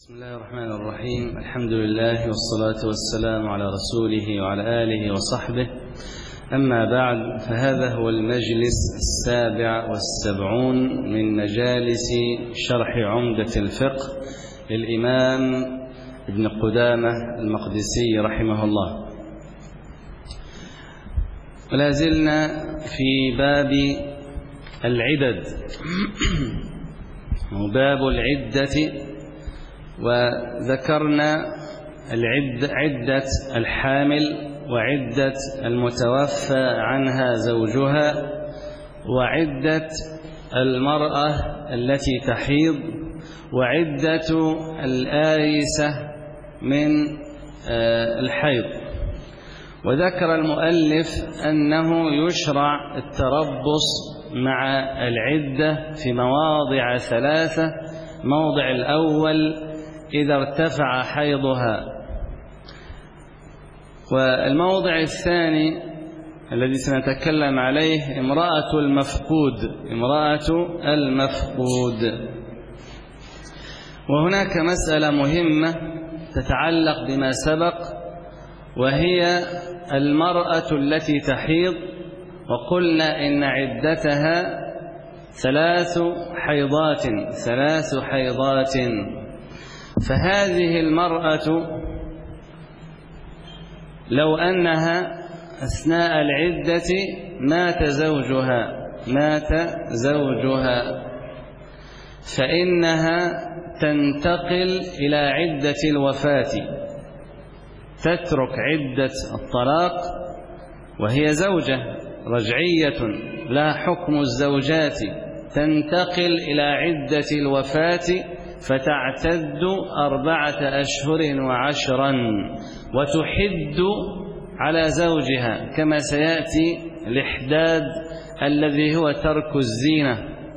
بسم الله الرحمن الرحيم. الحمد لله والصلاة والسلام على رسوله وعلى آله وصحبه. أما بعد، فهذا هو المجلس 77 من مجالس شرح عمدة الفقه للإمام ابن قدامة المقدسي رحمه الله. ولا زلنا في باب العدد وباب العدة، وذكرنا عدة الحامل وعدة المتوفى عنها زوجها وعدة المرأة التي تحيض وعدة الآيسة من الحيض. وذكر المؤلف أنه يشرع التربص مع العدة في مواضع ثلاثة. موضع الأول إذا ارتفع حيضها، والموضع الثاني الذي سنتكلم عليه امرأة المفقود. وهناك مسألة مهمة تتعلق بما سبق، وهي المرأة التي تحيض، وقلنا إن عدتها ثلاث حيضات. فهذه المرأة لو أنها أثناء العدة مات زوجها فإنها تنتقل إلى عدة الوفاة، تترك عدة الطلاق وهي زوجة رجعية لا حكم الزوجات، تنتقل إلى عدة الوفاة فتعتد 4 أشهر و10 وتحد على زوجها، كما سيأتي الإحداد الذي هو ترك الزينة.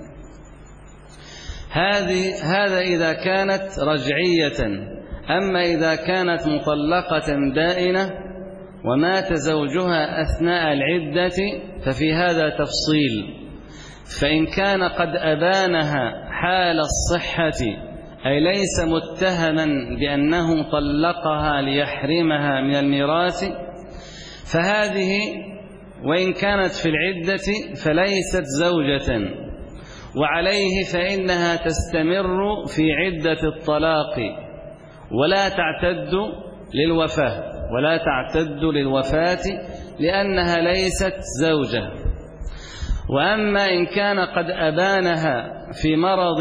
هذا إذا كانت رجعية. أما إذا كانت مطلقة بائنة ومات زوجها أثناء العدة ففي هذا تفصيل. فإن كان قد أبانها حال الصحة، أي ليس متهما بأنه طلقها ليحرمها من الميراث، فهذه وإن كانت في العدة فليست زوجة، وعليه فإنها تستمر في عدة الطلاق ولا تعتد للوفاة لأنها ليست زوجة. وأما إن كان قد أبانها في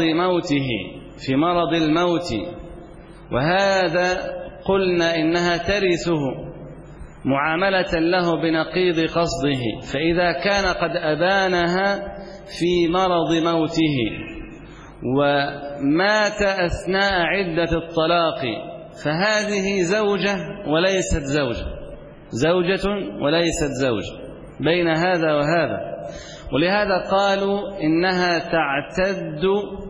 مرض الموت، وهذا قلنا إنها ترثه معاملة له بنقيض قصده. فإذا كان قد أبانها في مرض موته ومات أثناء عدة الطلاق فهذه زوجة وليست زوجة، بين هذا وهذا. ولهذا قالوا إنها تعتد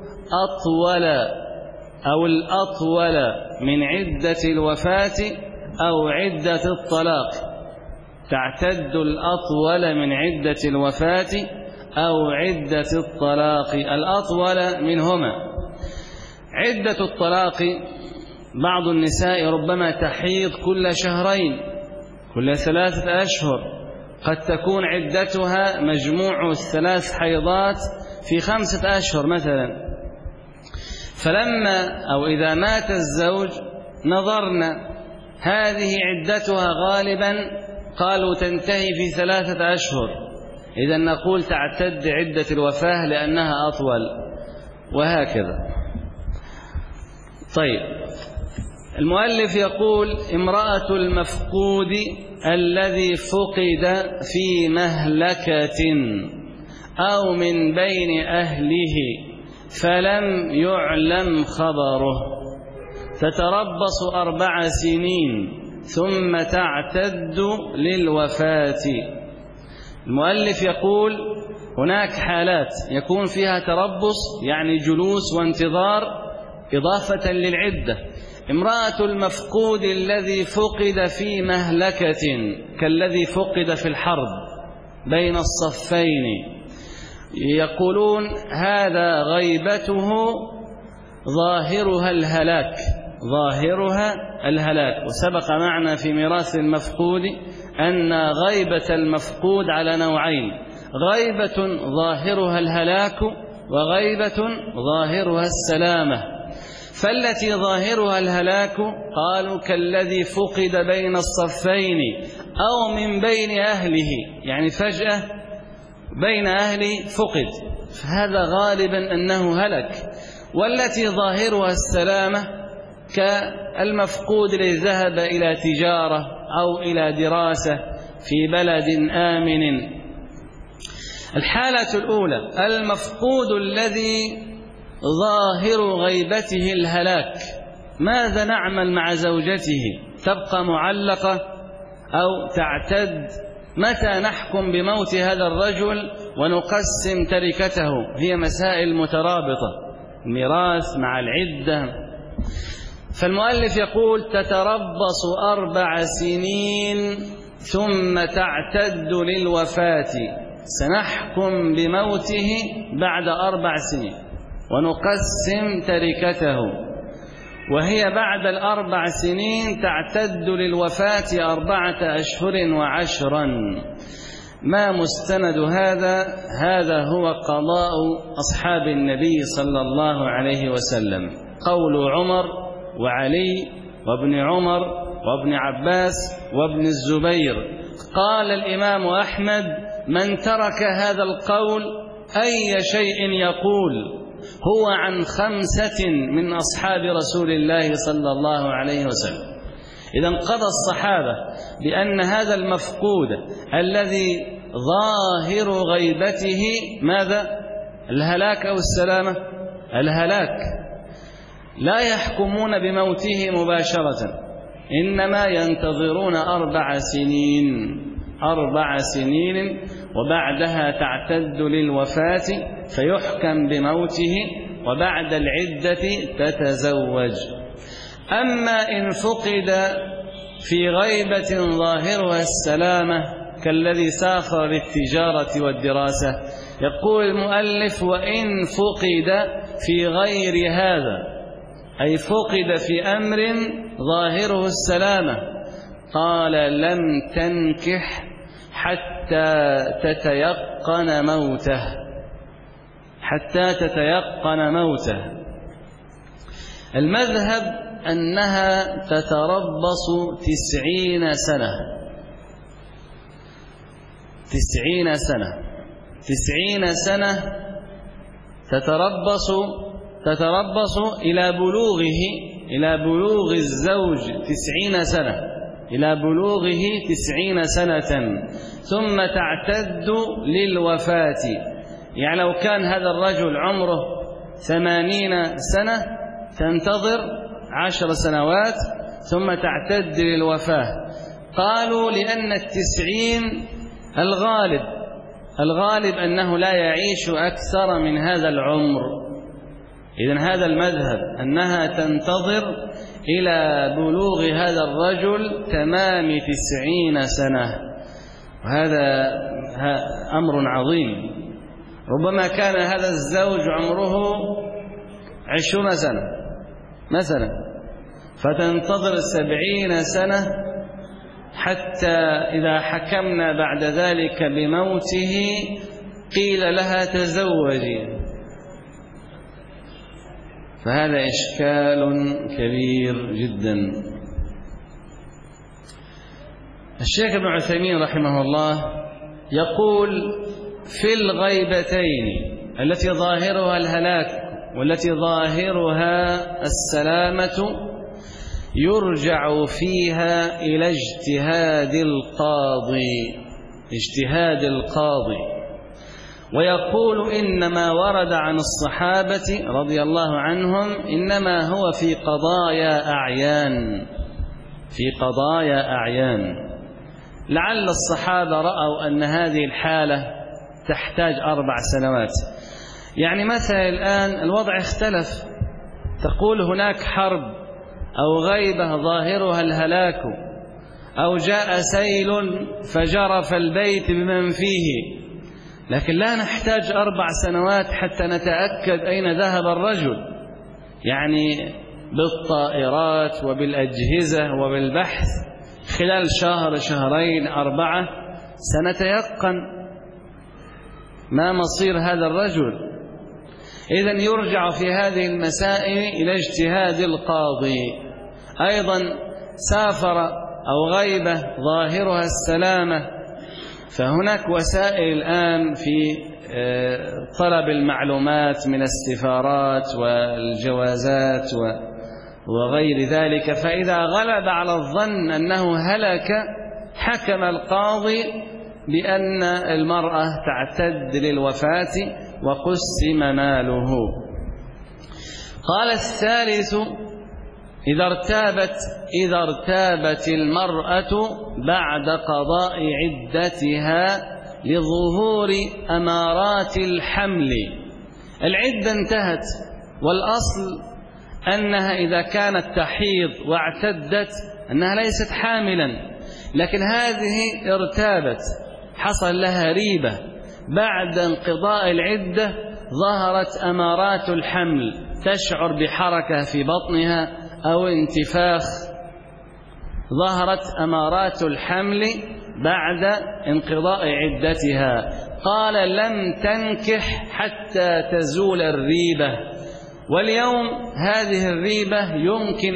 الأطول من عدة الوفاة أو عدة الطلاق، تعتد الأطول من عدة الوفاة أو عدة الطلاق، الأطول منهما. عدة الطلاق بعض النساء ربما تحيض كل شهرين، كل 3 أشهر، قد تكون عدتها مجموع 3 حيضات في 5 أشهر مثلا. إذا مات الزوج نظرنا، هذه عدتها غالبا قالوا تنتهي في 3 أشهر، إذا نقول تعتد عدة الوفاة لأنها أطول، وهكذا. طيب، المؤلف يقول امرأة المفقود الذي فقد في مهلكة أو من بين أهله فلم يعلم خبره تتربص 4 سنين ثم تعتد للوفاة. المؤلف يقول هناك حالات يكون فيها تربص، يعني جلوس وانتظار إضافة للعدة. امرأة المفقود الذي فقد في مهلكة كالذي فقد في الحرب بين الصفين، يقولون هذا غيبته ظاهرها الهلاك، ظاهرها الهلاك. وسبق معنا في ميراث المفقود أن غيبة المفقود على نوعين: غيبة ظاهرها الهلاك، وغيبة ظاهرها السلامة. فالتي ظاهرها الهلاك قالوا كالذي فقد بين الصفين أو من بين أهله، يعني فجأة بين أهله فقد، فهذا غالبا أنه هلك. والتي ظاهرها السلامة كالمفقود الذي ذهب إلى تجارة أو إلى دراسة في بلد آمن. الحالة الأولى المفقود الذي ظاهر غيبته الهلاك، ماذا نعمل مع زوجته؟ تبقى معلقة أو تعتد؟ متى نحكم بموت هذا الرجل ونقسم تركته؟ هي مسائل مترابطة، الميراث مع العدة. فالمؤلف يقول تتربص 4 سنين ثم تعتد للوفاة، سنحكم بموته بعد 4 سنين ونقسم تركته، وهي بعد 4 سنين تعتد للوفاة 4 أشهر و10. ما مستند هذا؟ هذا هو قضاء أصحاب النبي صلى الله عليه وسلم، قول عمر وعلي وابن عمر وابن عباس وابن الزبير. قال الإمام أحمد: من ترك هذا القول أي شيء يقول هو عن 5 من أصحاب رسول الله صلى الله عليه وسلم. إذن قضى الصحابة بأن هذا المفقود الذي ظاهر غيبته ماذا؟ الهلاك أو السلامة؟ الهلاك. لا يحكمون بموته مباشرة، إنما ينتظرون 4 سنين، 4 سنين، وبعدها تعتد للوفاة فيحكم بموته، وبعد العدة تتزوج. أما إن فقد في غيبة ظاهرها السلامة كالذي سافر للتجارة والدراسة، يقول المؤلف: وإن فقد في غير هذا، أي فقد في أمر ظاهره السلامة، قال: لم تنكح حتى تتيقن موته، حتى تتيقن موته. المذهب أنها تتربص 90 سنة، 90 سنة، 90 سنة تتربص إلى بلوغه، إلى بلوغ الزوج 90 سنة، إلى بلوغه 90 سنة، ثم تعتد للوفاة. يعني لو كان هذا الرجل عمره 80 سنة تنتظر 10 سنوات ثم تعتد للوفاة. قالوا لأن 90 الغالب أنه لا يعيش أكثر من هذا العمر. إذن هذا المذهب أنها تنتظر إلى بلوغ هذا الرجل تمام 90 سنة، وهذا أمر عظيم. ربما كان هذا الزوج عمره 20 سنة مثلا، فتنتظر 70 سنة حتى إذا حكمنا بعد ذلك بموته قيل لها تزوجي، فهذا إشكال كبير جدا. الشيخ ابن عثيمين رحمه الله يقول: في الغيبتين التي ظاهرها الهلاك والتي ظاهرها السلامة يرجع فيها إلى اجتهاد القاضي، ويقول: إنما ورد عن الصحابة رضي الله عنهم إنما هو في قضايا أعيان. لعل الصحابة رأوا أن هذه الحالة تحتاج 4 سنوات. يعني مثلا الآن الوضع اختلف، تقول هناك حرب أو غيبة ظاهرها الهلاك، أو جاء سيل فجرف البيت بمن فيه، لكن لا نحتاج 4 سنوات حتى نتأكد أين ذهب الرجل. يعني بالطائرات وبالأجهزة وبالبحث خلال شهر شهرين 4 سنتيقن ما مصير هذا الرجل. إذن يرجع في هذه المسائل إلى اجتهاد القاضي. أيضا سافر أو غيبة ظاهرها السلامة، فهناك وسائل الآن في طلب المعلومات من السفارات والجوازات وغير ذلك، فإذا غلب على الظن أنه هلك حكم القاضي بأن المرأة تعتد للوفاة وقسم ماله. قال الثالث: إذا ارتابت المرأة بعد قضاء عدتها لظهور أمارات الحمل. العدة انتهت، والأصل أنها إذا كانت تحيض واعتدت أنها ليست حاملا، لكن هذه ارتابت، حصل لها ريبة، بعد انقضاء العدة ظهرت أمارات الحمل، تشعر بحركة في بطنها أو انتفاخ، ظهرت أمارات الحمل بعد انقضاء عدتها. قال: لم تنكح حتى تزول الريبة. واليوم هذه الريبة يمكن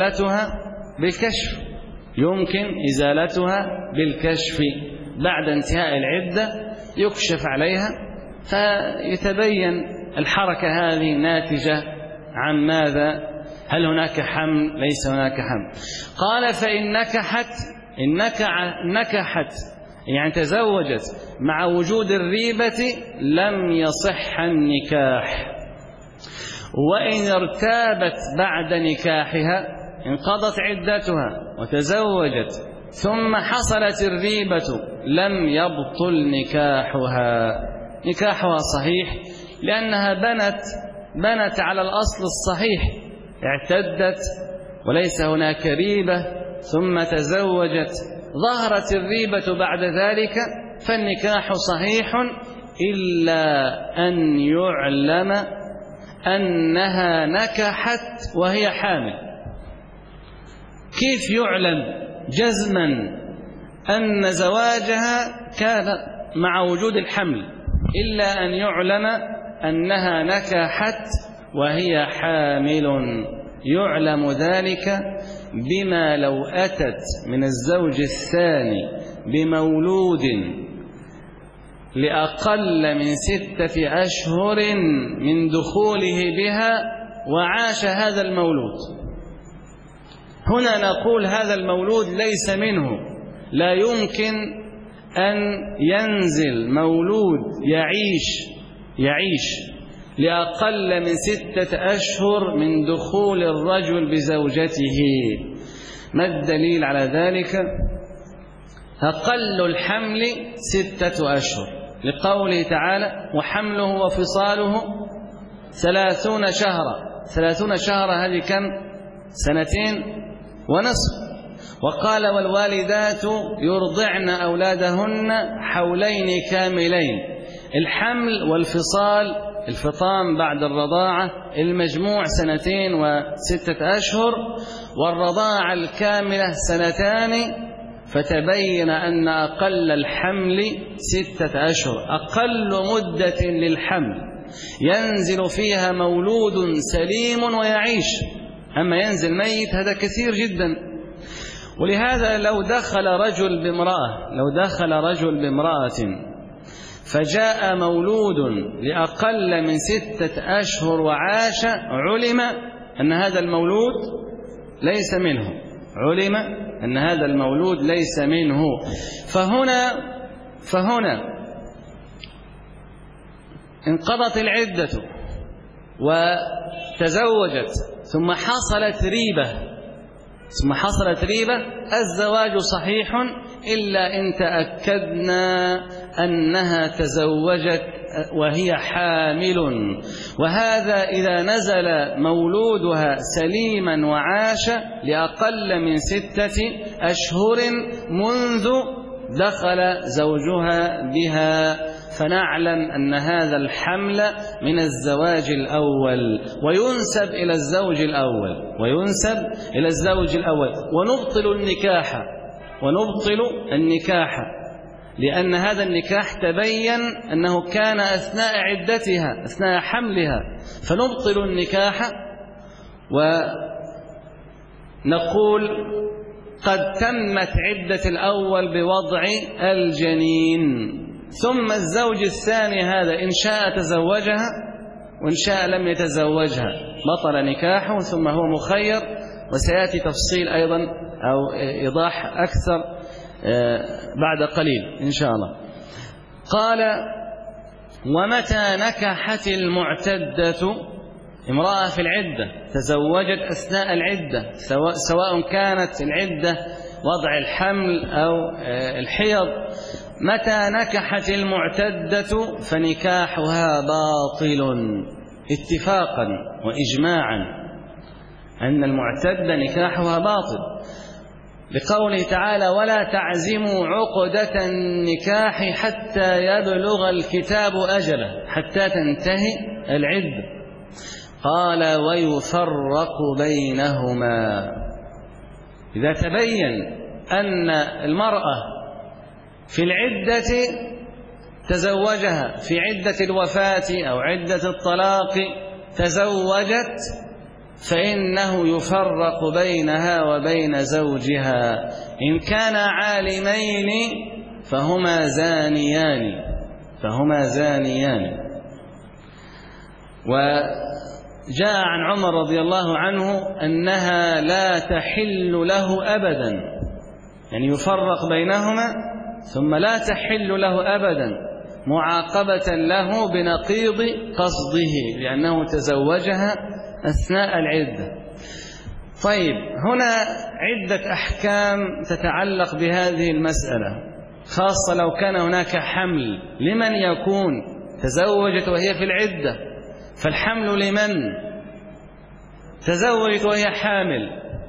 إزالتها بالكشف بعد انتهاء العدة، يكشف عليها فيتبين الحركة هذه ناتجة عن ماذا، هل هناك حمل ليس هناك حمل. قال: فإن نكحت يعني تزوجت مع وجود الريبة لم يصح النكاح. وإن ارتابت بعد نكاحها، انقضت عدتها وتزوجت ثم حصلت الريبة، لم يبطل نكاحها صحيح، لأنها بنت على الأصل الصحيح، اعتدت وليس هناك ريبة ثم تزوجت، ظهرت الريبة بعد ذلك، فالنكاح صحيح إلا أن يعلم أنها نكحت وهي حامل. كيف يعلم جزما أن زواجها كان مع وجود الحمل؟ إلا أن يعلم أنها نكحت وهي حامل. يعلم ذلك بما لو أتت من الزوج الثاني بمولود لأقل من 6 أشهر من دخوله بها وعاش هذا المولود. هنا نقول هذا المولود ليس منه، لا يمكن أن ينزل مولود يعيش لأقل من 6 أشهر من دخول الرجل بزوجته. ما الدليل على ذلك؟ أقل الحمل 6 أشهر، لقوله تعالى: وحمله وفصاله 30 شهرا. 30 شهرا هذه كم؟ 2.5 سنين. وقال: والوالدات يرضعن أولادهن حولين كاملين. الحمل والفصال، الفطام بعد الرضاعة، المجموع 2 و6 أشهر، والرضاعة الكاملة 2. فتبين أن أقل الحمل 6 أشهر، أقل مدة للحمل ينزل فيها مولود سليم ويعيش. أما ينزل ميت هذا كثير جدا. ولهذا لو دخل رجل بامرأة فجاء مولود لأقل من 6 أشهر وعاش، علم أن هذا المولود ليس منه. فهنا انقضت العدة وتزوجت ثم حصلت ريبة، الزواج صحيح إلا إن تأكدنا أنها تزوجت وهي حامل. وهذا إذا نزل مولودها سليما وعاش لأقل من 6 أشهر منذ دخل زوجها بها، فنعلم أن هذا الحمل من الزواج الأول وينسب إلى الزوج الأول ونبطل النكاح لأن هذا النكاح تبين أنه كان أثناء عدتها أثناء حملها، فنبطل النكاح ونقول قد تمت عدة الأول بوضع الجنين، ثم الزوج الثاني هذا إن شاء تزوجها وإن شاء لم يتزوجها بطل نكاحه، ثم هو مخير، وسيأتي تفصيل أيضا أو إيضاح أكثر بعد قليل إن شاء الله. قال: ومتى نكحت المعتدة امرأة في العدة تزوجت أثناء العدة، سواء كانت العدة وضع الحمل أو الحيض، متى نكحت المعتدة فنكاحها باطل اتفاقا وإجماعا، أن المعتدة نكاحها باطل، لقوله تعالى: ولا تعزموا عقدة النكاح حتى يبلغ الكتاب أجله، حتى تنتهي العدة. قال: ويفرق بينهما إذا تبين أن المرأة في العدة تزوجها، في عدة الوفاة أو عدة الطلاق تزوجت، فإنه يفرق بينها وبين زوجها. إن كان عالمين فهما زانيان. وجاء عن عمر رضي الله عنه أنها لا تحل له أبدا، يعني يفرق بينهما ثم لا تحل له أبدا، معاقبة له بنقيض قصده لأنه تزوجها أثناء العدة. طيب، هنا عدة أحكام تتعلق بهذه المسألة، خاصة لو كان هناك حمل. لمن يكون؟ تزوجت وهي في العدة، فالحمل لمن؟ تزوجت وهي حامل،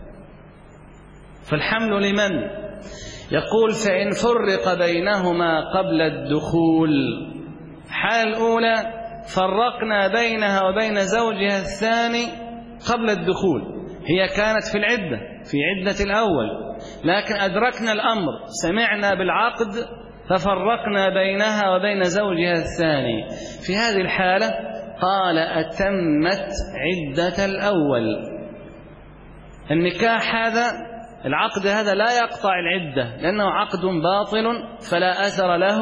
فالحمل لمن؟ يقول: فإن فرق بينهما قبل الدخول. حال الأولى فرقنا بينها وبين زوجها الثاني قبل الدخول، هي كانت في العدة في عدة الأول، لكن أدركنا الأمر، سمعنا بالعقد ففرقنا بينها وبين زوجها الثاني. في هذه الحالة قال: أتمت عدة الأول. النكاح هذا، العقد هذا لا يقطع العدة لأنه عقد باطل فلا أثر له،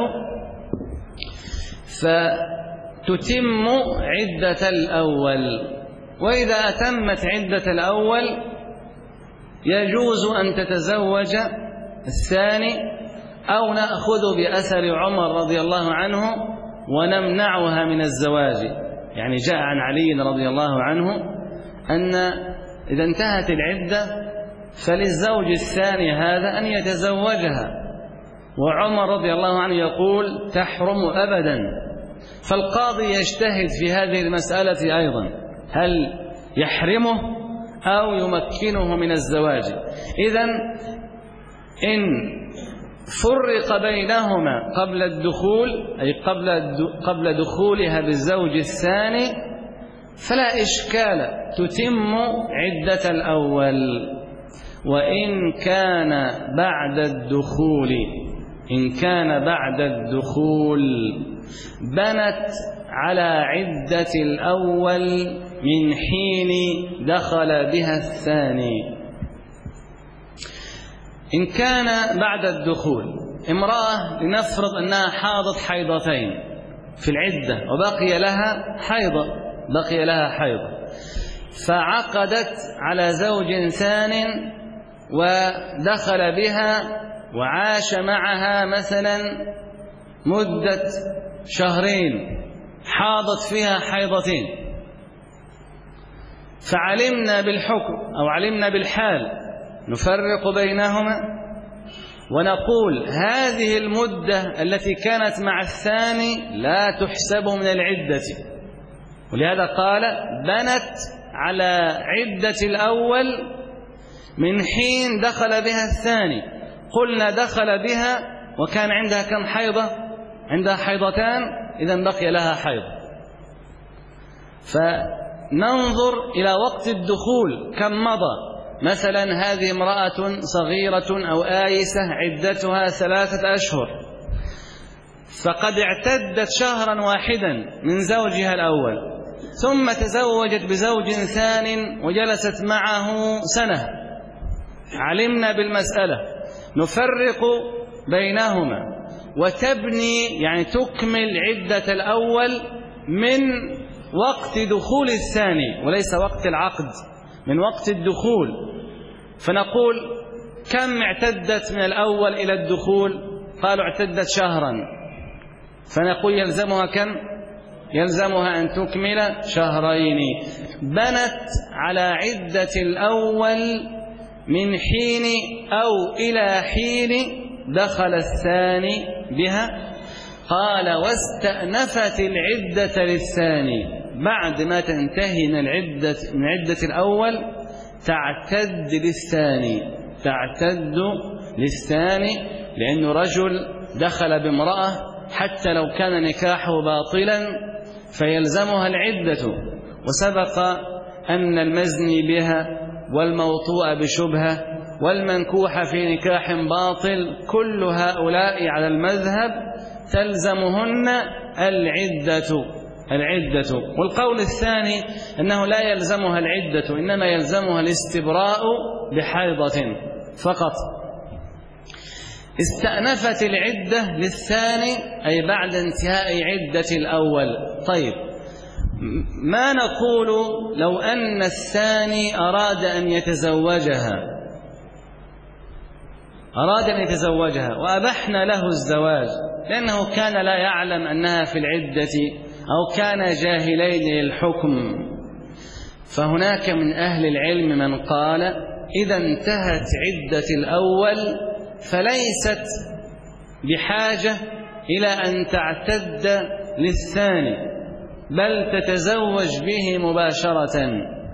فتتم عدة الأول. وإذا أتمت عدة الأول يجوز أن تتزوج الثاني، أو نأخذ بأثر عمر رضي الله عنه ونمنعها من الزواج. يعني جاء عن علي رضي الله عنه أن إذا انتهت العدة فللزوج الثاني هذا أن يتزوجها، وعمر رضي الله عنه يقول تحرم أبدا. فالقاضي يجتهد في هذه المسألة أيضا، هل يحرمه أو يمكنه من الزواج. إذن إن فرق بينهما قبل الدخول، أي قبل دخولها بالزوج الثاني، فلا إشكال، تتم عدة الأول. وإن كان بعد الدخول بنت على عدة الأول من حين دخل بها الثاني. إن كان بعد الدخول امرأة لنفرض أنها حاضت حيضتين في العدة وبقي لها حيضة، فعقدت على زوج ثان ودخل بها وعاش معها مثلا مدة 2 شهر، حاضت فيها حيضتين، فعلمنا بالحكم أو علمنا بالحال نفرق بينهما ونقول هذه المدة التي كانت مع الثاني لا تحسب من العدة. ولهذا قال بنت على عدة الأول من حين دخل بها الثاني. قلنا دخل بها وكان عندها كم حيضة؟ عندها حيضتان، إذن بقي لها حيض. فننظر إلى وقت الدخول كم مضى. مثلا هذه امرأة صغيرة أو آيسة عدتها 3 أشهر، فقد اعتدت شهرا واحدا من زوجها الأول، ثم تزوجت بزوج ثان وجلست معه سنة. علمنا بالمسألة، نفرق بينهما وتبني يعني تكمل عدة الأول من وقت دخول الثاني وليس وقت العقد، من وقت الدخول. فنقول كم اعتدت من الأول إلى الدخول؟ قالوا اعتدت شهرا، فنقول يلزمها كم؟ يلزمها أن تكمل شهرين. بنت على عدة الأول من حين أو إلى حين دخل الثاني بها. قال واستأنفت العدة للثاني، بعد ما تنتهي من عدة الأول تعتد للثاني، لأنه رجل دخل بامرأة حتى لو كان نكاحه باطلا فيلزمها العدة. وسبق أن المزني بها والموطوء بشبهة والمنكوح في نكاح باطل كل هؤلاء على المذهب تلزمهن العدة. والقول الثاني أنه لا يلزمها العدة، إنما يلزمها الاستبراء بحيضة فقط. استأنفت العدة للثاني أي بعد انتهاء عدة الأول. طيب، ما نقول لو أن الثاني أراد أن يتزوجها وأبحنا له الزواج لأنه كان لا يعلم أنها في العدة أو كان جاهلين للحكم، فهناك من أهل العلم من قال إذا انتهت عدة الأول فليست بحاجة إلى أن تعتد للثاني، بل تتزوج به مباشرة.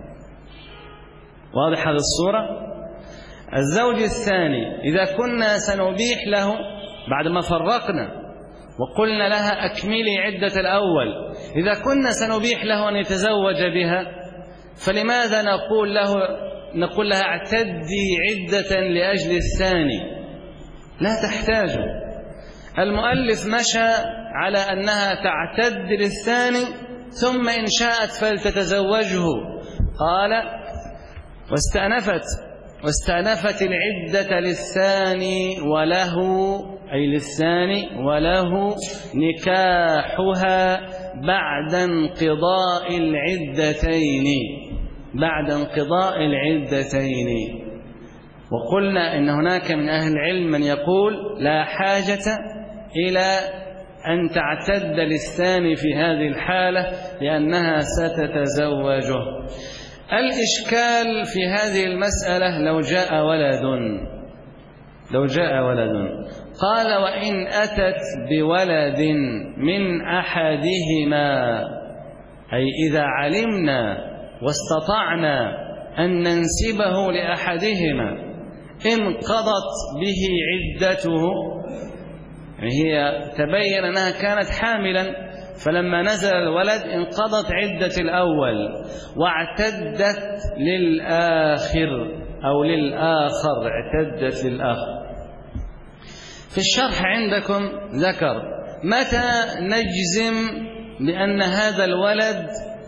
واضح هذه الصورة؟ الزوج الثاني إذا كنا سنبيح له بعد ما فرقنا وقلنا لها أكملي عدة الأول، إذا كنا سنبيح له أن يتزوج بها، فلماذا نقول لها اعتدي عدة لأجل الثاني؟ لا تحتاج. المؤلف مشى على أنها تعتد للثاني ثم إن شاءت فلتتزوجه. قال واستأنفت العدة للثاني وله نكاحها بعد انقضاء العدتين. وقلنا إن هناك من أهل العلم من يقول لا حاجة إلى أن تعتد للثاني في هذه الحالة لأنها ستتزوجه. الإشكال في هذه المسألة لو جاء ولد قال وإن أتت بولد من أحدهما، أي إذا علمنا واستطعنا أن ننسبه لأحدهما انقضت به عدته، يعني هي تبين أنها كانت حاملا، فلما نزل الولد انقضت عدة الأول واعتدت للآخر أو للآخر، اعتدت للآخر. في الشرح عندكم ذكر متى نجزم بأن هذا الولد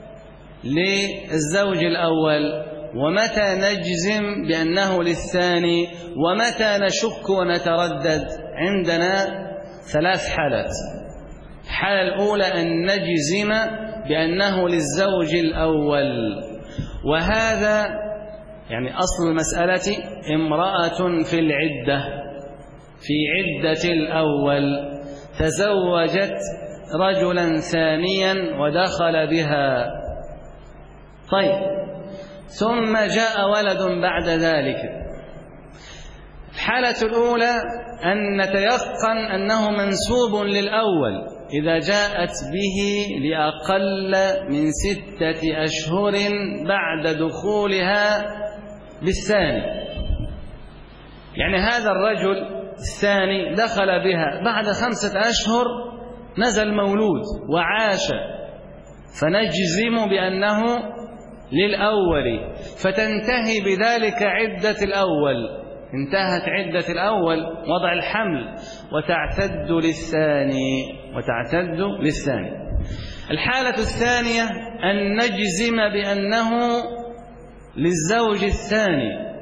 للزوج الأول، ومتى نجزم بأنه للثاني، ومتى نشك ونتردد. عندنا 3 حالات. الحالة الأولى أن نجزم بأنه للزوج الأول، وهذا يعني أصل المسألة امرأة في العدة، في عدة الأول تزوجت رجلا ثانيا ودخل بها. طيب، ثم جاء ولد بعد ذلك. الحالة الأولى أن نتيقن أنه منسوب للأول إذا جاءت به لأقل من 6 أشهر بعد دخولها بالثاني. يعني هذا الرجل الثاني دخل بها بعد 5 أشهر نزل مولود وعاش، فنجزم بأنه للأول، فتنتهي بذلك عدة الأول، انتهت عدة الأول وضع الحمل، وتعتد للثاني. الحالة الثانية أن نجزم بأنه للزوج الثاني.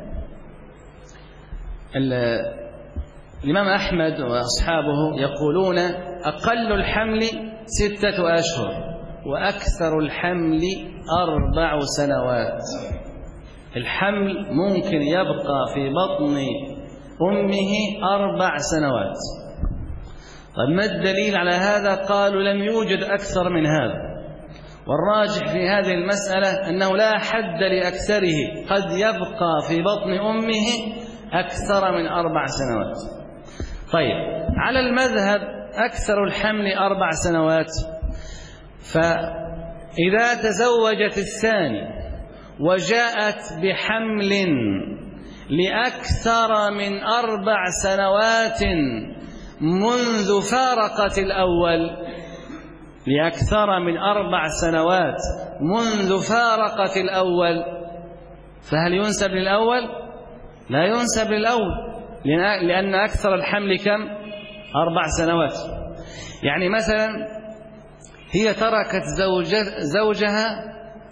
الإمام أحمد وأصحابه يقولون أقل الحمل 6 أشهر وأكثر الحمل 4 سنوات. الحمل ممكن يبقى في بطن أمه 4 سنوات. طيب ما الدليل على هذا؟ قالوا لم يوجد أكثر من هذا، والراجح في هذه المسألة أنه لا حد لأكثره، قد يبقى في بطن أمه أكثر من 4 سنوات. طيب على المذهب أكثر الحمل 4 سنوات، فإذا تزوجت الثاني وجاءت بحمل لأكثر من 4 سنوات منذ فارقت الأول، لأكثر من 4 سنوات منذ فارقت الأول، فهل ينسب للأول؟ لا ينسب للأول، لأن أكثر الحمل كم؟ 4 سنوات. يعني مثلا هي تركت زوجها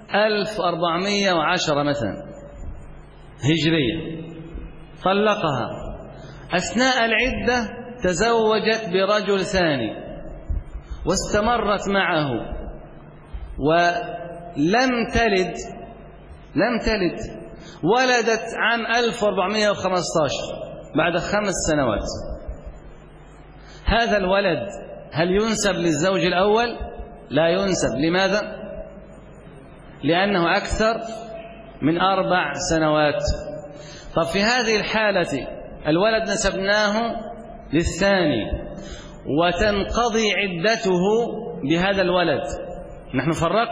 1410 مثلا هجرية، طلقها، أثناء العدة تزوجت برجل ثاني واستمرت معه ولم تلد، ولدت عام 1415 بعد 5 سنوات. هذا الولد هل ينسب للزوج الأول؟ لا ينسب. لماذا؟ لأنه أكثر من 4 سنوات. طب في هذه الحالة الولد نسبناه للثاني وتنقضي عدته بهذا الولد. نحن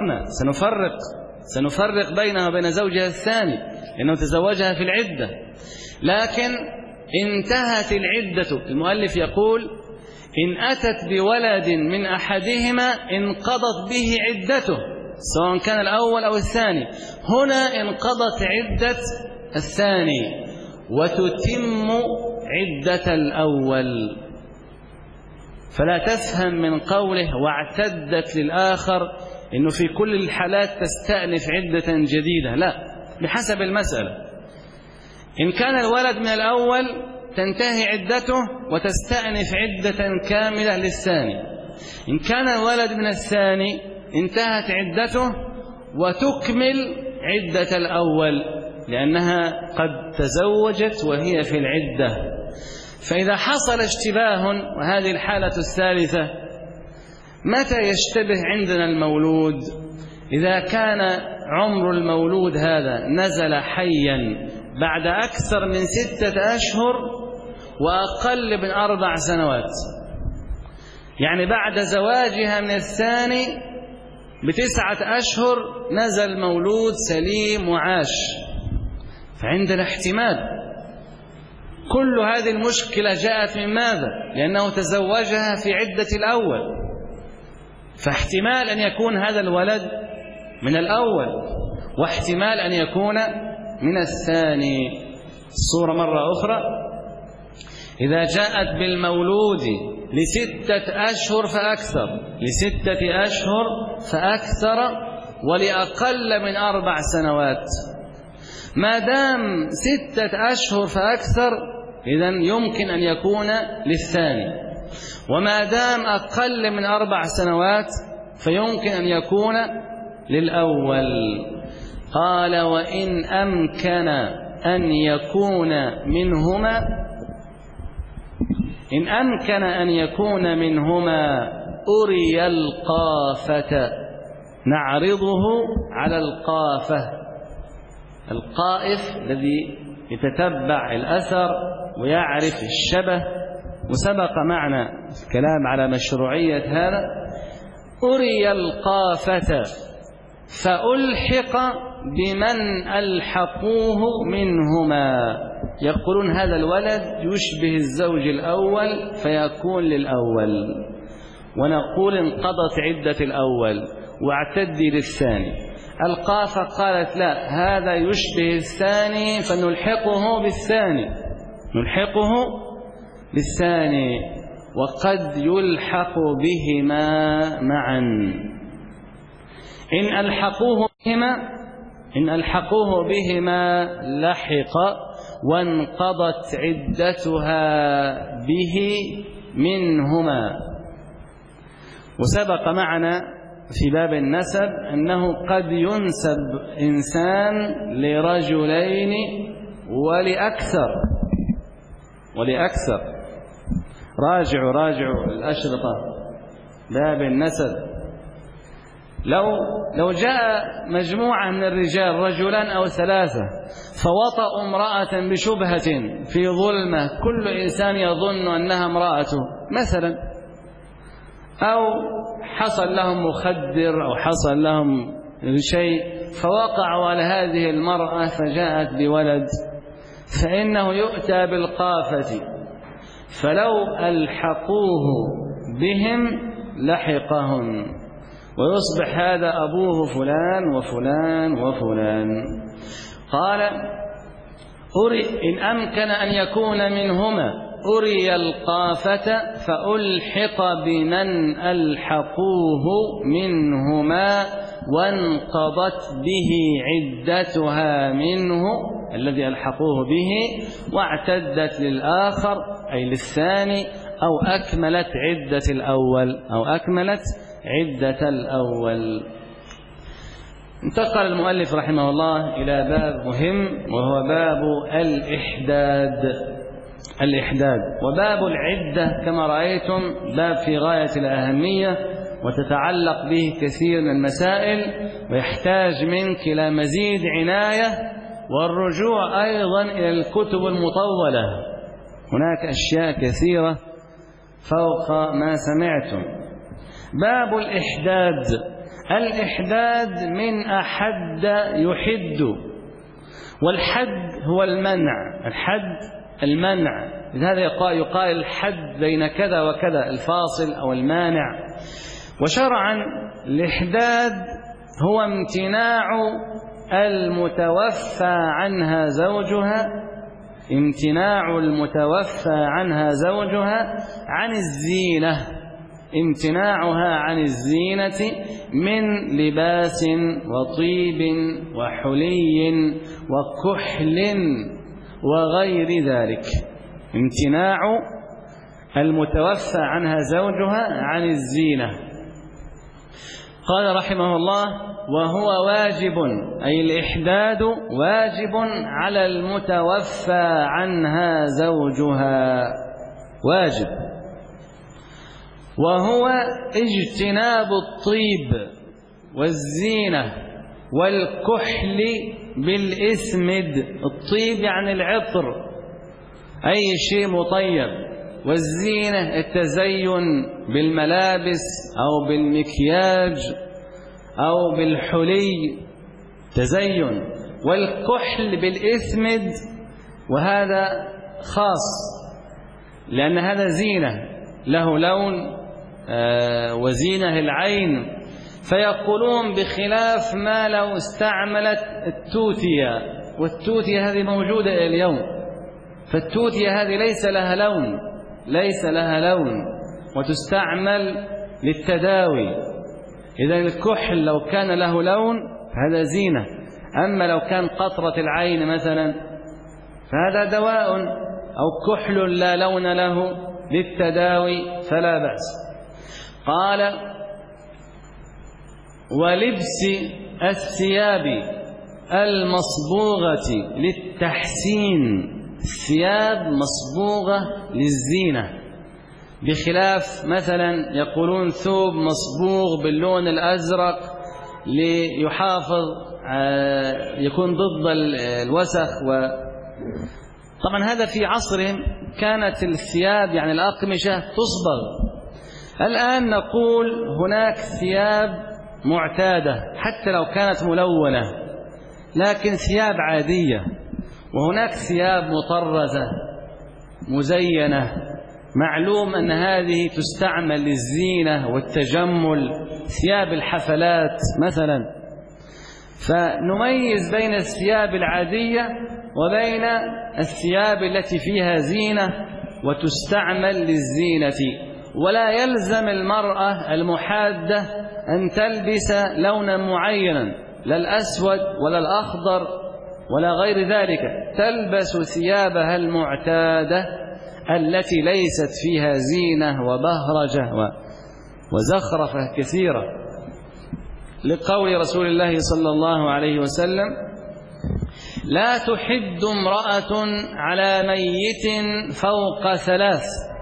سنفرق بينها وبين زوجها الثاني لأنه تزوجها في العدة، لكن انتهت العدة. المؤلف يقول إن أتت بولد من أحدهما انقضت به عدته، سواء كان الأول أو الثاني. هنا انقضت عدة الثاني وتتم عدة الأول. فلا تفهم من قوله واعتدت للآخر إنه في كل الحالات تستأنف عدة جديدة، لا، بحسب المسألة. إن كان الولد من الأول تنتهي عدته وتستأنف عدة كاملة للثاني. إن كان الولد من الثاني انتهت عدته وتكمل عدة الأول، لأنها قد تزوجت وهي في العدة. فإذا حصل اشتباه، وهذه الحالة الثالثة، متى يشتبه عندنا المولود؟ إذا كان عمر المولود هذا نزل حيا بعد أكثر من 6 أشهر وأقل من 4 سنوات، يعني بعد زواجها من الثاني ب9 أشهر نزل مولود سليم وعاش، فعندنا احتمال. كل هذه المشكلة جاءت من ماذا؟ لأنه تزوجها في عدة الأول، فاحتمال أن يكون هذا الولد من الأول، واحتمال أن يكون من الثاني. الصورة مرة أخرى: إذا جاءت بالمولود ل6 أشهر فأكثر ولأقل من 4 سنوات، ما دام 6 أشهر فأكثر إذن يمكن أن يكون للثاني، وما دام أقل من 4 سنوات فيمكن أن يكون للأول. قال: وإن أمكن أن يكون منهما أري القافة، نعرضه على القافة، القائف الذي يتتبع الأثر ويعرف الشبه، وسبق معنا الكلام على مشروعية هذا. أري القافة فألحق بمن ألحقوه منهما، يقولون هذا الولد يشبه الزوج الأول فيكون للأول. ونقول انقضت عدة الأول واعتدي للثاني. القافة قالت لا، هذا يشبه الثاني فنلحقه بالثاني، نلحقه بالثاني، وقد يلحق بهما معا. إن ألحقوه بهما لحق وانقضت عدتها به منهما. وسبق معنا في باب النسب أنه قد ينسب إنسان لرجلين ولأكثر. راجعوا الأشرطة باب النسب. لو جاء مجموعة من الرجال، رجلان أو ثلاثة، فوطأوا امرأة بشبهة في ظلمة كل إنسان يظن أنها امرأته مثلا، أو حصل لهم مخدر أو حصل لهم شيء فوقعوا على هذه المرأة فجاءت بولد، فإنه يؤتى بالقافة، فلو ألحقوه بهم لحقهم، ويصبح هذا أبوه فلان وفلان وفلان. قال إن أمكن أن يكون منهما أري القافة فألحق بمن ألحقوه منهما وانقضت به عدتها منه الذي ألحقوه به، واعتدت للآخر أي للثاني، أو أكملت عدة الأول. انتقل المؤلف رحمه الله إلى باب مهم، وهو باب الإحداد. وباب العدة كما رأيتم باب في غاية الأهمية، وتتعلق به كثير من المسائل، ويحتاج منك إلى مزيد عناية، والرجوع أيضا إلى الكتب المطولة. هناك أشياء كثيرة فوق ما سمعتم. باب الإحداد من أحد يحد، والحد هو المنع، لهذا يقال الحد بين كذا وكذا، الفاصل أو المانع. وشرعا الإحداد هو امتناع المتوفى عنها زوجها عن الزينة، امتناعها عن الزينة من لباس وطيب وحلي وكحل وغير ذلك. امتناع المتوفى عنها زوجها عن الزينة. قال رحمه الله: وهو واجب، أي الإحداد واجب على المتوفى عنها زوجها، واجب. وهو اجتناب الطيب والزينة والكحل بالإسمد. الطيب يعني العطر، أي شيء مطيب، والزينة التزين بالملابس أو بالمكياج أو بالحلي تزين، والكحل بالإسمد، وهذا خاص لأن هذا زينة له لون وزينة العين. فيقولون بخلاف ما لو استعملت التوتية، والتوتية هذه موجودة إلى اليوم، فالتوتية هذه ليس لها لون وتستعمل للتداوي. إذا الكحل لو كان له لون فهذا زينة، أما لو كان قطرة العين مثلا فهذا دواء، أو كحل لا لون له للتداوي فلا بأس. قال: ولبس الثياب المصبوغة للتحسين، ثياب مصبوغة للزينة، بخلاف مثلا يقولون ثوب مصبوغ باللون الأزرق ليحافظ يكون ضد الوسخ. طبعا هذا في عصرهم كانت الثياب يعني الأقمشة تصبغ. الآن نقول هناك ثياب معتادة حتى لو كانت ملونة، لكن ثياب عادية، وهناك ثياب مطرزة مزينة معلوم أن هذه تستعمل للزينة والتجمل، ثياب الحفلات مثلا، فنميز بين الثياب العادية وبين الثياب التي فيها زينة وتستعمل للزينة. ولا يلزم المرأة المحادة أن تلبس لونا معينا، لا الأسود ولا الأخضر ولا غير ذلك، تلبس ثيابها المعتادة التي ليست فيها زينة وبهرجة وزخرفة كثيرة، لقول رسول الله صلى الله عليه وسلم: لا تحد امرأة على ميت فوق 3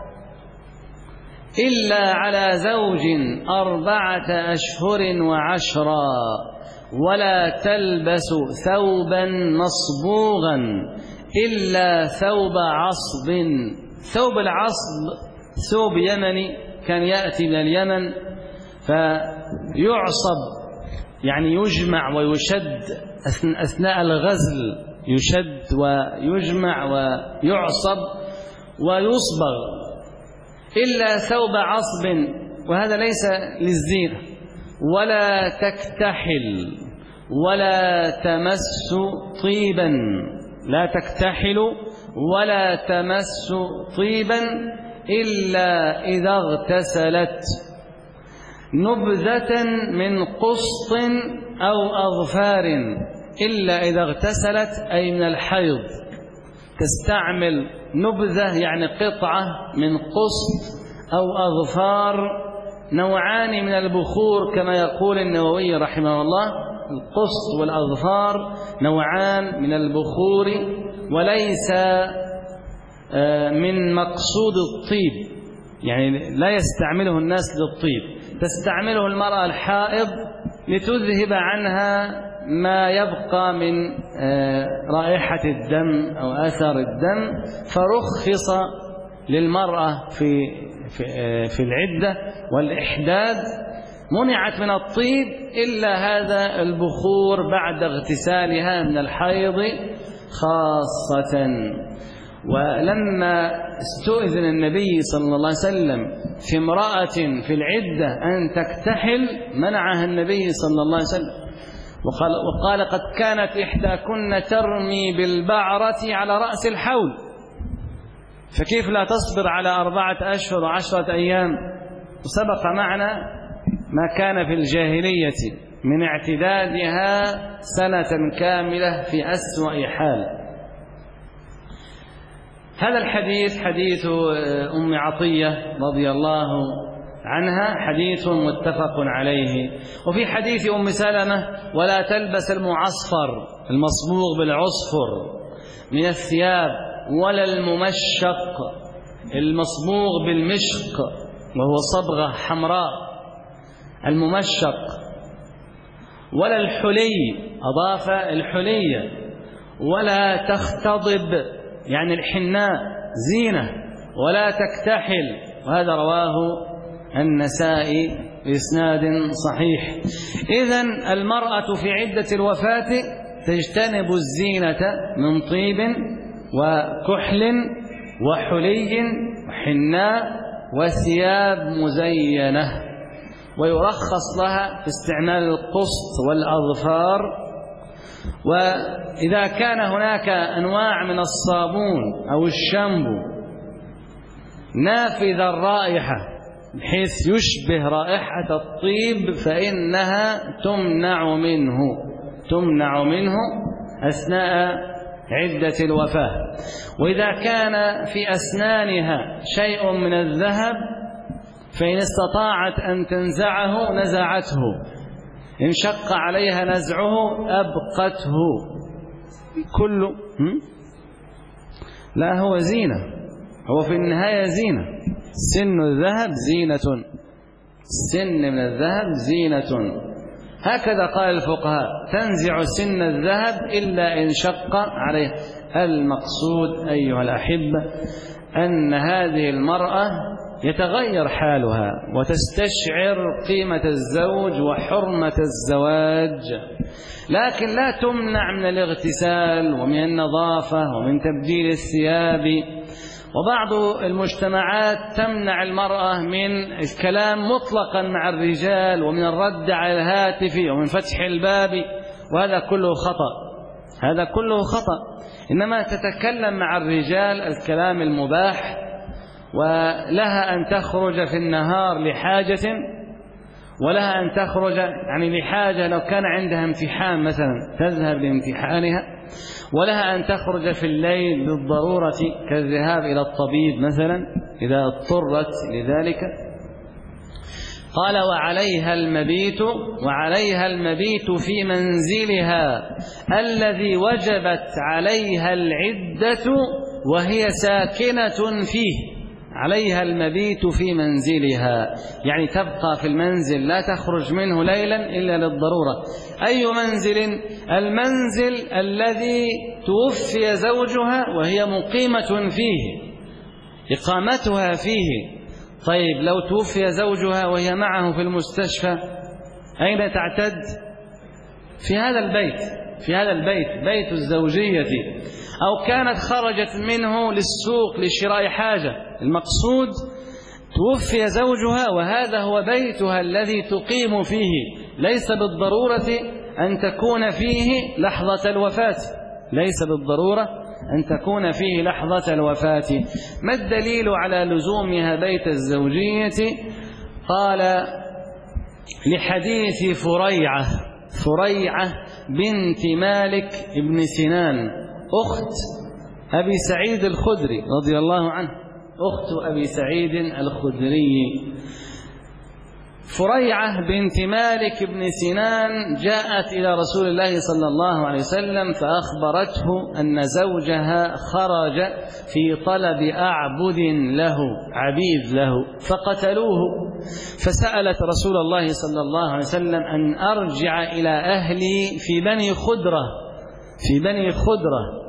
إلا على زوج 4 أشهر و10، ولا تلبس ثوبا مصبوغا إلا ثوب عصب. ثوب العصب ثوب يمني كان يأتي من اليمن، فيعصب يعني يجمع ويشد أثناء الغزل، يشد ويجمع ويعصب ويصبغ، إلا ثوب عصب، وهذا ليس للزينة. ولا تكتحل ولا تمس طيبا، لا تكتحل ولا تمس طيبا إلا إذا اغتسلت نبذة من قسط أو أظفار، إلا إذا اغتسلت أي من الحيض، تستعمل نبذة يعني قطعة من قسط أو أظفار، نوعان من البخور كما يقول النووي رحمه الله، القسط والأظفار نوعان من البخور، وليس من مقصود الطيب، يعني لا يستعمله الناس للطيب، تستعمله المرأة الحائض لتذهب عنها ما يبقى من رائحة الدم أو أثر الدم، فرخص للمرأة في العدة والإحداد، منعت من الطيب إلا هذا البخور بعد اغتسالها من الحيض خاصة. ولما استؤذن النبي صلى الله عليه وسلم في امرأة في العدة أن تكتحل منعها النبي صلى الله عليه وسلم، وقال: قد كانت إحداكن ترمي بالبعرة على رأس الحول، فكيف لا تصبر على 4 أشهر و10 أيام؟ وسبق معنا ما كان في الجاهلية من اعتدادها سنة كاملة في أسوأ حال. هذا الحديث حديث أم عطية رضي الله عنها حديث متفق عليه. وفي حديث أم سلمة: ولا تلبس المعصفر المصبوغ بالعصفر من الثياب، ولا الممشق المصبوغ بالمشق وهو صبغة حمراء الممشق، ولا الحلي، أضاف الحلية، ولا تختضب يعني الحناء زينة، ولا تكتحل، وهذا رواه النسائي بإسناد صحيح. إذن المرأة في عدة الوفاة تجتنب الزينة من طيب وكحل وحلي وحناء وثياب مزينة، ويرخص لها في استعمال القسط والأظفار. وإذا كان هناك أنواع من الصابون أو الشامبو نافذ الرائحة بحيث يشبه رائحة الطيب فإنها تمنع منه أثناء عدة الوفاة. وإذا كان في أسنانها شيء من الذهب فإن استطاعت أن تنزعه نزعته، إن شق عليها نزعه أبقته. كله لا هو زينة، هو في النهاية زينة. سن الذهب زينة، السن من الذهب زينة، هكذا قال الفقهاء: تنزع سن الذهب إلا إن شق عليه. المقصود أيها الأحبة أن هذه المرأة يتغير حالها وتستشعر قيمة الزوج وحرمة الزواج، لكن لا تمنع من الاغتسال ومن النظافة ومن تبديل الثياب وبعض المجتمعات تمنع المرأة من الكلام مطلقا مع الرجال ومن الرد على الهاتف ومن فتح الباب، وهذا كله خطأ، هذا كله خطأ. إنما تتكلم مع الرجال الكلام المباح، ولها أن تخرج في النهار لحاجة، ولها أن تخرج يعني لحاجة لو كان عندها امتحان مثلا تذهب لامتحانها، ولها أن تخرج في الليل للضرورة كالذهاب إلى الطبيب مثلا إذا اضطرت لذلك. قال وعليها المبيت في منزلها الذي وجبت عليها العدة وهي ساكنة فيه. عليها المبيت في منزلها يعني تبقى في المنزل لا تخرج منه ليلا إلا للضرورة. أي منزل؟ المنزل الذي توفي زوجها وهي مقيمة فيه، إقامتها فيه. طيب لو توفي زوجها وهي معه في المستشفى أين تعتد؟ في هذا البيت، في هذا البيت، بيت الزوجية. أو كانت خرجت منه للسوق لشراء حاجة، المقصود توفي زوجها وهذا هو بيتها الذي تقيم فيه، ليس بالضرورة أن تكون فيه لحظة الوفاة، ليس بالضرورة أن تكون فيه لحظة الوفاة. ما الدليل على لزومها بيت الزوجية؟ قال لحديث فريعة بنت مالك بن سنان أخت أبي سعيد الخدري رضي الله عنه، أخت أبي سعيد الخدري. فريعة بنت مالك بن سنان جاءت إلى رسول الله صلى الله عليه وسلم فأخبرته أن زوجها خرج في طلب أعبد له، عبيد له، فقتلوه. فسألت رسول الله صلى الله عليه وسلم أن أرجع إلى أهلي في بني خدرة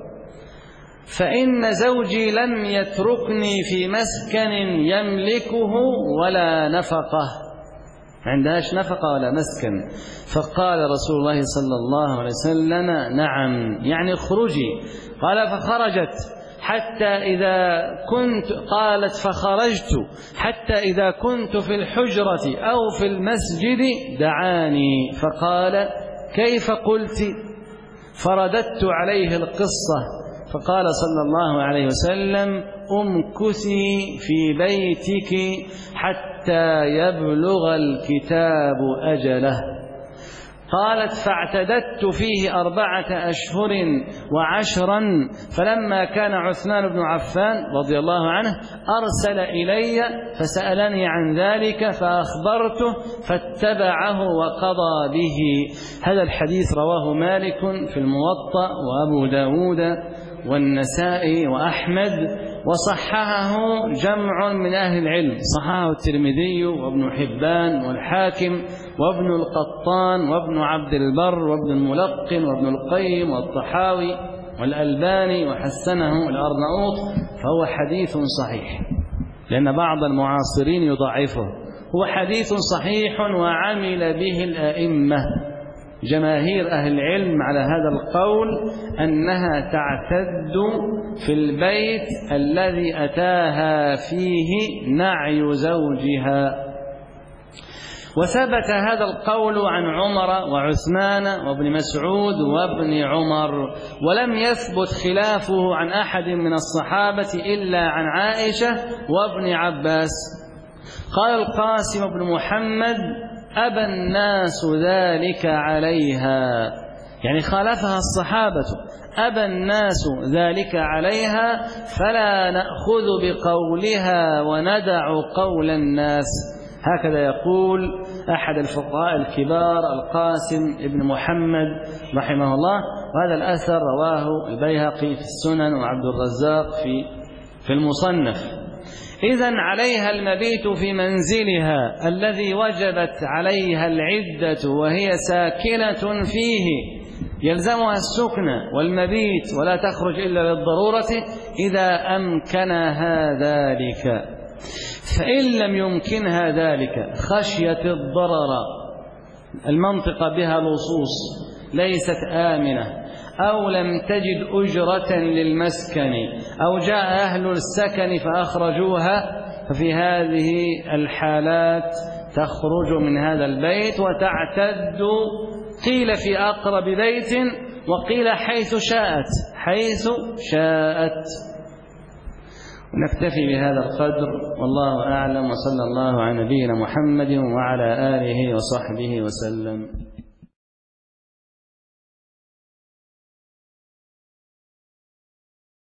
فإن زوجي لم يتركني في مسكن يملكه ولا نفقة، عندهاش نفقة ولا مسكن. فقال رسول الله صلى الله عليه وسلم نعم، يعني اخرجي. قال فخرجت حتى إذا كنت، قالت فخرجت حتى إذا كنت في الحجرة أو في المسجد دعاني فقال كيف قلت؟ فرددت عليه القصة فقال صلى الله عليه وسلم امكثي في بيتك حتى يبلغ الكتاب أجله. قالت فاعتددت فيه 4 أشهر و10. فلما كان عثمان بن عفان رضي الله عنه أرسل إلي فسألني عن ذلك فأخبرته فاتبعه وقضى به. هذا الحديث رواه مالك في الموطأ وأبو داود والنسائي وأحمد، وصححه جمع من أهل العلم، صححه الترمذي وابن حبان والحاكم وابن القطان وابن عبد البر وابن الملقن وابن القيم والطحاوي والألباني وحسنه الأرناؤوط، فهو حديث صحيح، لأن بعض المعاصرين يضعفه. هو حديث صحيح وعمل به الأئمة، جماهير أهل العلم على هذا القول أنها تعتد في البيت الذي أتاها فيه نعي زوجها. وثبت هذا القول عن عمر وعثمان وابن مسعود وابن عمر، ولم يثبت خلافه عن أحد من الصحابة إلا عن عائشة وابن عباس. قال القاسم بن محمد أبى الناس ذلك عليها، يعني خالفها الصحابة، أبى الناس ذلك عليها فلا نأخذ بقولها وندع قول الناس. هكذا يقول أحد الفقهاء الكبار القاسم ابن محمد رحمه الله، وهذا الأثر رواه البيهقي في السنن وعبد الرزاق في المصنف. إذن عليها المبيت في منزلها الذي وجبت عليها العدة وهي ساكنة فيه، يلزمها السكن والمبيت ولا تخرج إلا للضرورة إذا أمكنها ذلك. فإن لم يمكنها ذلك خشية الضرر، المنطقة بها لصوص ليست آمنة، أو لم تجد أجرة للمسكن، أو جاء أهل السكن فأخرجوها، ففي هذه الحالات تخرج من هذا البيت وتعتد، قيل في أقرب بيت وقيل حيث شاءت. ونكتفي بهذا القدر، والله أعلم، وصلى الله على نبينا محمد وعلى آله وصحبه وسلم.